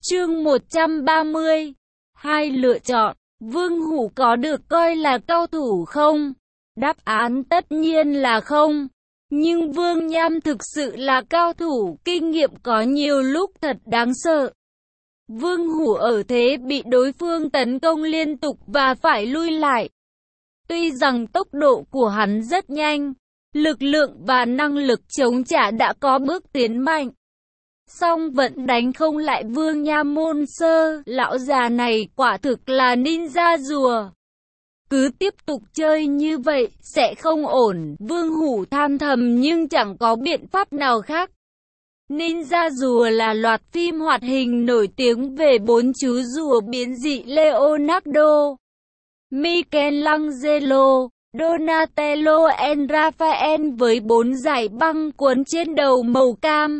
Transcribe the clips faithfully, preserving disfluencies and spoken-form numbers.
Chương một trăm ba mươi. Hai lựa chọn. Vương Hủ có được coi là cao thủ không? Đáp án tất nhiên là không. Nhưng Vương Nham thực sự là cao thủ, kinh nghiệm có nhiều lúc thật đáng sợ. Vương Hủ ở thế bị đối phương tấn công liên tục và phải lui lại. Tuy rằng tốc độ của hắn rất nhanh, lực lượng và năng lực chống trả đã có bước tiến mạnh, song vẫn đánh không lại Vương Nha Môn Sơ. Lão già này quả thực là ninja rùa. Cứ tiếp tục chơi như vậy sẽ không ổn. Vương Hủ than thầm nhưng chẳng có biện pháp nào khác. Ninja rùa là loạt phim hoạt hình nổi tiếng về bốn chú rùa biến dị Leonardo, Michelangelo, Donatello and Raphael với bốn dải băng cuốn trên đầu màu cam,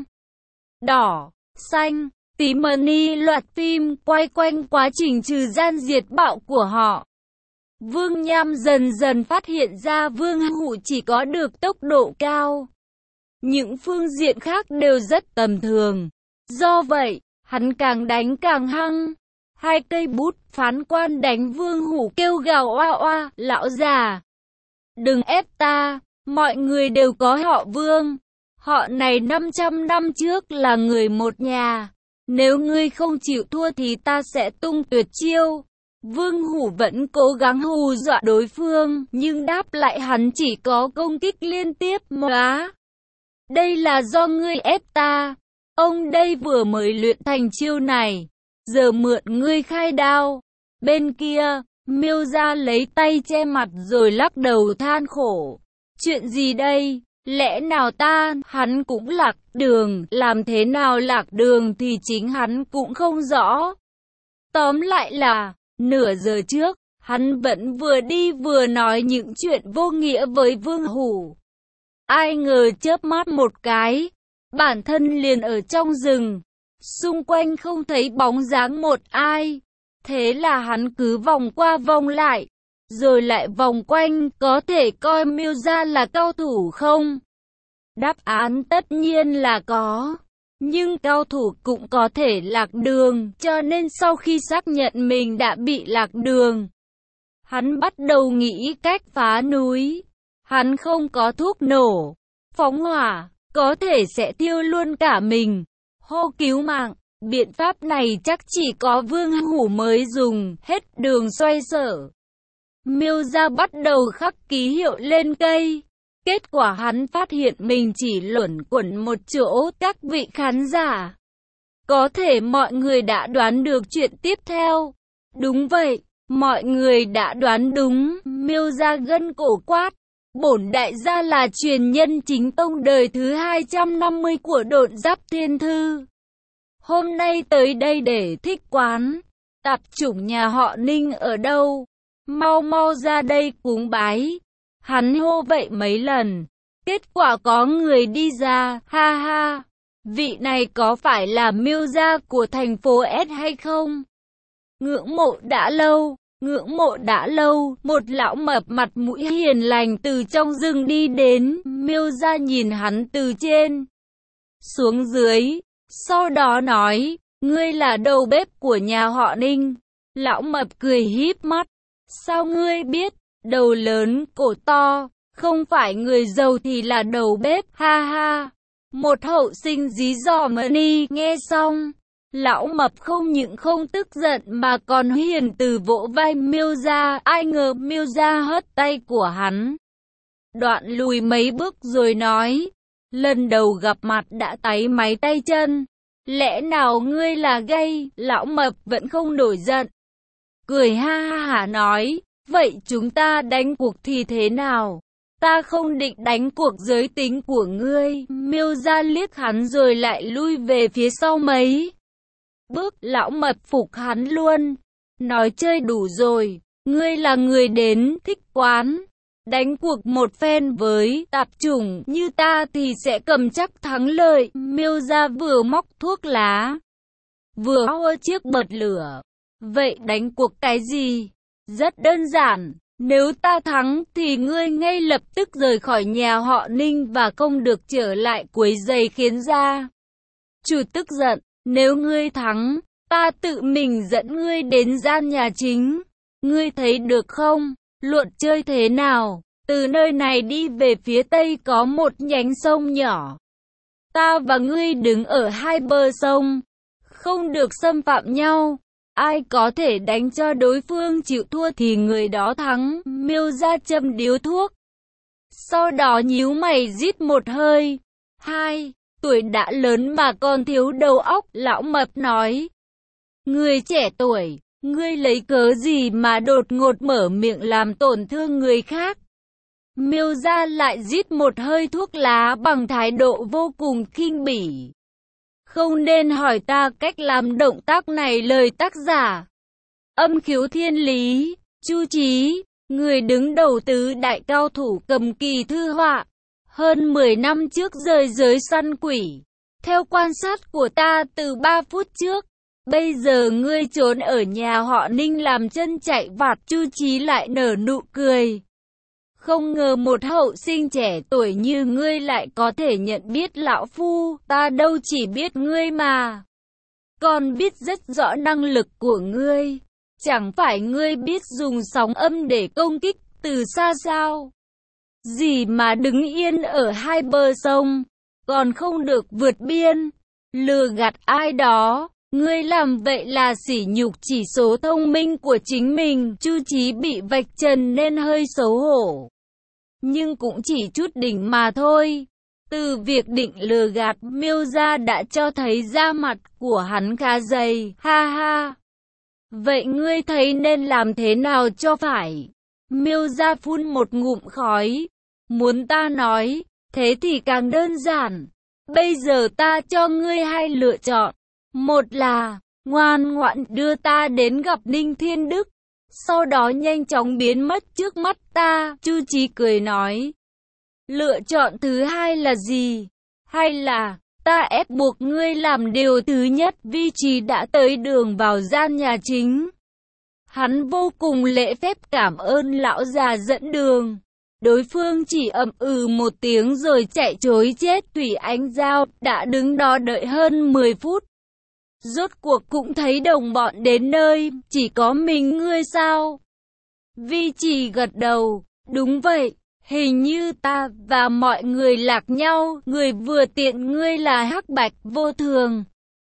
đỏ, xanh, tím. Money loạt phim quay quanh quá trình trừ gian diệt bạo của họ. Vương Nham dần dần phát hiện ra Vương Hủ chỉ có được tốc độ cao, những phương diện khác đều rất tầm thường. Do vậy, hắn càng đánh càng hăng. Hai cây bút phán quan đánh Vương Hủ kêu gào oa oa, lão già, đừng ép ta, mọi người đều có họ Vương. Họ này năm trăm năm trước là người một nhà. Nếu ngươi không chịu thua thì ta sẽ tung tuyệt chiêu. Vương Hủ vẫn cố gắng hù dọa đối phương, nhưng đáp lại hắn chỉ có công kích liên tiếp. Móa, đây là do ngươi ép ta. Ông đây vừa mới luyện thành chiêu này, giờ mượn ngươi khai đao. Bên kia, Miêu Gia lấy tay che mặt rồi lắc đầu than khổ. Chuyện gì đây? Lẽ nào ta, hắn cũng lạc đường, làm thế nào lạc đường thì chính hắn cũng không rõ. Tóm lại là, nửa giờ trước, hắn vẫn vừa đi vừa nói những chuyện vô nghĩa với Vương Hủ. Ai ngờ chớp mắt một cái, bản thân liền ở trong rừng, xung quanh không thấy bóng dáng một ai. Thế là hắn cứ vòng qua vòng lại, rồi lại vòng quanh. Có thể coi Miêu Gia là cao thủ không? Đáp án tất nhiên là có. Nhưng cao thủ cũng có thể lạc đường, cho nên sau khi xác nhận mình đã bị lạc đường, hắn bắt đầu nghĩ cách phá núi. Hắn không có thuốc nổ, phóng hỏa, có thể sẽ thiêu luôn cả mình. Hô cứu mạng, biện pháp này chắc chỉ có Vương Hủ mới dùng, hết đường xoay sở. Miêu Gia bắt đầu khắc ký hiệu lên cây. Kết quả hắn phát hiện mình chỉ luẩn quẩn một chỗ. Các vị khán giả, có thể mọi người đã đoán được chuyện tiếp theo. Đúng vậy, mọi người đã đoán đúng. Miêu Gia gân cổ quát. Bổn đại gia là truyền nhân chính tông đời thứ hai trăm năm mươi của Độn Giáp Thiên Thư. Hôm nay tới đây để thích quán. Tạp chủng nhà họ Ninh ở đâu? Mau mau ra đây cúng bái. Hắn hô vậy mấy lần, kết quả có người đi ra. Ha ha, vị này có phải là Miêu Gia của thành phố S hay không? Ngưỡng mộ đã lâu, ngưỡng mộ đã lâu. Một lão mập mặt mũi hiền lành từ trong rừng đi đến. Miêu Gia nhìn hắn từ trên xuống dưới, sau đó nói, ngươi là đầu bếp của nhà họ Ninh. Lão mập cười híp mắt, sao ngươi biết? Đầu lớn, cổ to, không phải người giàu thì là đầu bếp. Ha ha, một hậu sinh dí dỏm. Ni nghe xong, lão mập không những không tức giận mà còn hiền từ vỗ vai Miêu Gia. Ai ngờ Miêu Gia hất tay của hắn, đoạn lùi mấy bước rồi nói, lần đầu gặp mặt đã táy máy tay chân, lẽ nào ngươi là gay? Lão mập vẫn không nổi giận, cười ha ha hả nói, vậy chúng ta đánh cuộc thì thế nào? Ta không định đánh cuộc giới tính của ngươi. Miêu Gia liếc hắn rồi lại lui về phía sau mấy bước. Lão mập phục hắn luôn, nói chơi đủ rồi, ngươi là người đến thích quán, đánh cuộc một phen với tạp chủng như ta thì sẽ cầm chắc thắng lợi. Miêu Gia vừa móc thuốc lá, vừa hô chiếc bật lửa. Vậy đánh cuộc cái gì? Rất đơn giản, nếu ta thắng thì ngươi ngay lập tức rời khỏi nhà họ Ninh và không được trở lại quấy rầy khiến gia chủ tức giận. Nếu ngươi thắng ta tự mình dẫn ngươi đến gian nhà chính. Ngươi thấy được không? Luật chơi thế nào? Từ nơi này đi về phía tây có một nhánh sông nhỏ. Ta và ngươi đứng ở hai bờ sông, không được xâm phạm nhau. Ai có thể đánh cho đối phương chịu thua thì người đó thắng. Miêu Gia châm điếu thuốc, sau đó nhíu mày rít một hơi. Hai, tuổi đã lớn mà còn thiếu đầu óc, lão mập nói. Người trẻ tuổi, ngươi lấy cớ gì mà đột ngột mở miệng làm tổn thương người khác? Miêu Gia lại rít một hơi thuốc lá bằng thái độ vô cùng khinh bỉ. Không nên hỏi ta cách làm động tác này. Lời tác giả Âm Khiếu Thiên Lý, Chu Chí, người đứng đầu tứ đại cao thủ cầm kỳ thư họa, hơn mười năm trước rời giới săn quỷ. Theo quan sát của ta từ ba phút trước, bây giờ ngươi trốn ở nhà họ Ninh làm chân chạy vặt. Chu Chí lại nở nụ cười. Không ngờ một hậu sinh trẻ tuổi như ngươi lại có thể nhận biết lão phu, ta đâu chỉ biết ngươi mà còn biết rất rõ năng lực của ngươi. Chẳng phải ngươi biết dùng sóng âm để công kích từ xa sao? Gì mà đứng yên ở hai bờ sông, còn không được vượt biên, lừa gạt ai đó. Ngươi làm vậy là sỉ nhục chỉ số thông minh của chính mình. Chu Chí bị vạch trần nên hơi xấu hổ, nhưng cũng chỉ chút đỉnh mà thôi. Từ việc định lừa gạt Miêu Gia đã cho thấy da mặt của hắn khá dày. Ha ha. Vậy ngươi thấy nên làm thế nào cho phải? Miêu Gia phun một ngụm khói. Muốn ta nói, thế thì càng đơn giản. Bây giờ ta cho ngươi hai lựa chọn. Một là, ngoan ngoãn đưa ta đến gặp Ninh Thiên Đức, sau đó nhanh chóng biến mất trước mắt ta. Chu Chí cười nói. Lựa chọn thứ hai là gì? Hay là, ta ép buộc ngươi làm điều thứ nhất? Vi Trí đã tới đường vào gian nhà chính. Hắn vô cùng lễ phép cảm ơn lão già dẫn đường. Đối phương chỉ ậm ừ một tiếng rồi chạy trối chết. Thủy Ánh Giao đã đứng đó đợi hơn mười phút. Rốt cuộc cũng thấy đồng bọn đến nơi, chỉ có mình ngươi sao? Vi Trì gật đầu, đúng vậy, hình như ta và mọi người lạc nhau, người vừa tiện ngươi là Hắc Bạch Vô Thường.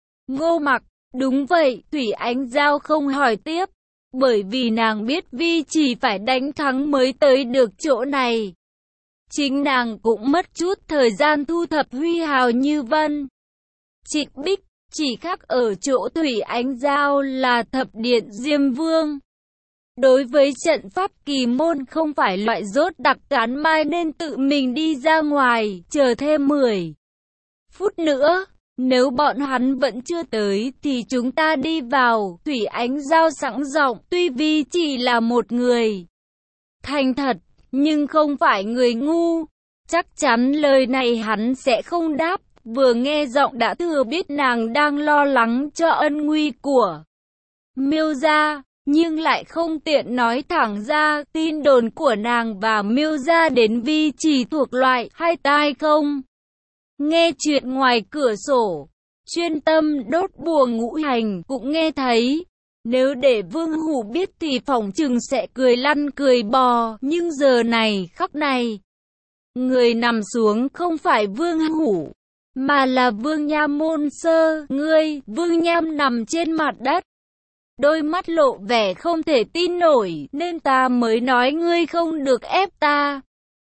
Ngô Mặc, đúng vậy. Thủy Ánh Giao không hỏi tiếp, bởi vì nàng biết Vi Trì phải đánh thắng mới tới được chỗ này. Chính nàng cũng mất chút thời gian thu thập huy hào như vân. Trịnh Bích chỉ khác ở chỗ Thủy Ánh Giao là thập điện Diêm Vương. Đối với trận pháp kỳ môn không phải loại rốt đặc cán mai nên tự mình đi ra ngoài, chờ thêm mười phút nữa. Nếu bọn hắn vẫn chưa tới thì chúng ta đi vào. Thủy Ánh Giao sẵn giọng, tuy Vi chỉ là một người thành thật, nhưng không phải người ngu. Chắc chắn lời này hắn sẽ không đáp. Vừa nghe giọng đã thừa biết nàng đang lo lắng cho ân nguy của Miêu Gia, nhưng lại không tiện nói thẳng ra. Tin đồn của nàng và Miêu Gia đến Vi chỉ thuộc loại hay tai không? Nghe chuyện ngoài cửa sổ, chuyên tâm đốt bùa ngũ hành cũng nghe thấy. Nếu để Vương Hủ biết thì phỏng chừng sẽ cười lăn cười bò. Nhưng giờ này khắc này, người nằm xuống không phải Vương Hủ, mà là Vương Nham Môn Sơ. Ngươi, Vương Nham nằm trên mặt đất, đôi mắt lộ vẻ không thể tin nổi, nên ta mới nói ngươi không được ép ta.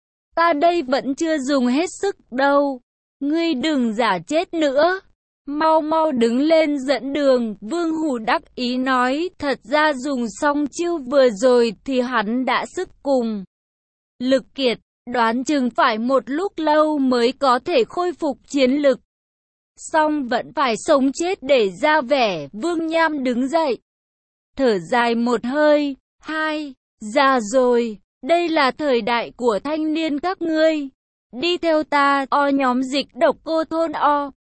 Ta đây vẫn chưa dùng hết sức đâu. Ngươi đừng giả chết nữa. Mau mau đứng lên dẫn đường. Vương Hủ đắc ý nói. Thật ra dùng xong chiêu vừa rồi thì hắn đã sức cùng lực kiệt, đoán chừng phải một lúc lâu mới có thể khôi phục chiến lực. Xong vẫn phải sống chết để ra vẻ. Vương Nham đứng dậy, thở dài một hơi. Hai, già rồi, đây là thời đại của thanh niên các ngươi. Đi theo ta. O nhóm dịch độc cô thôn O.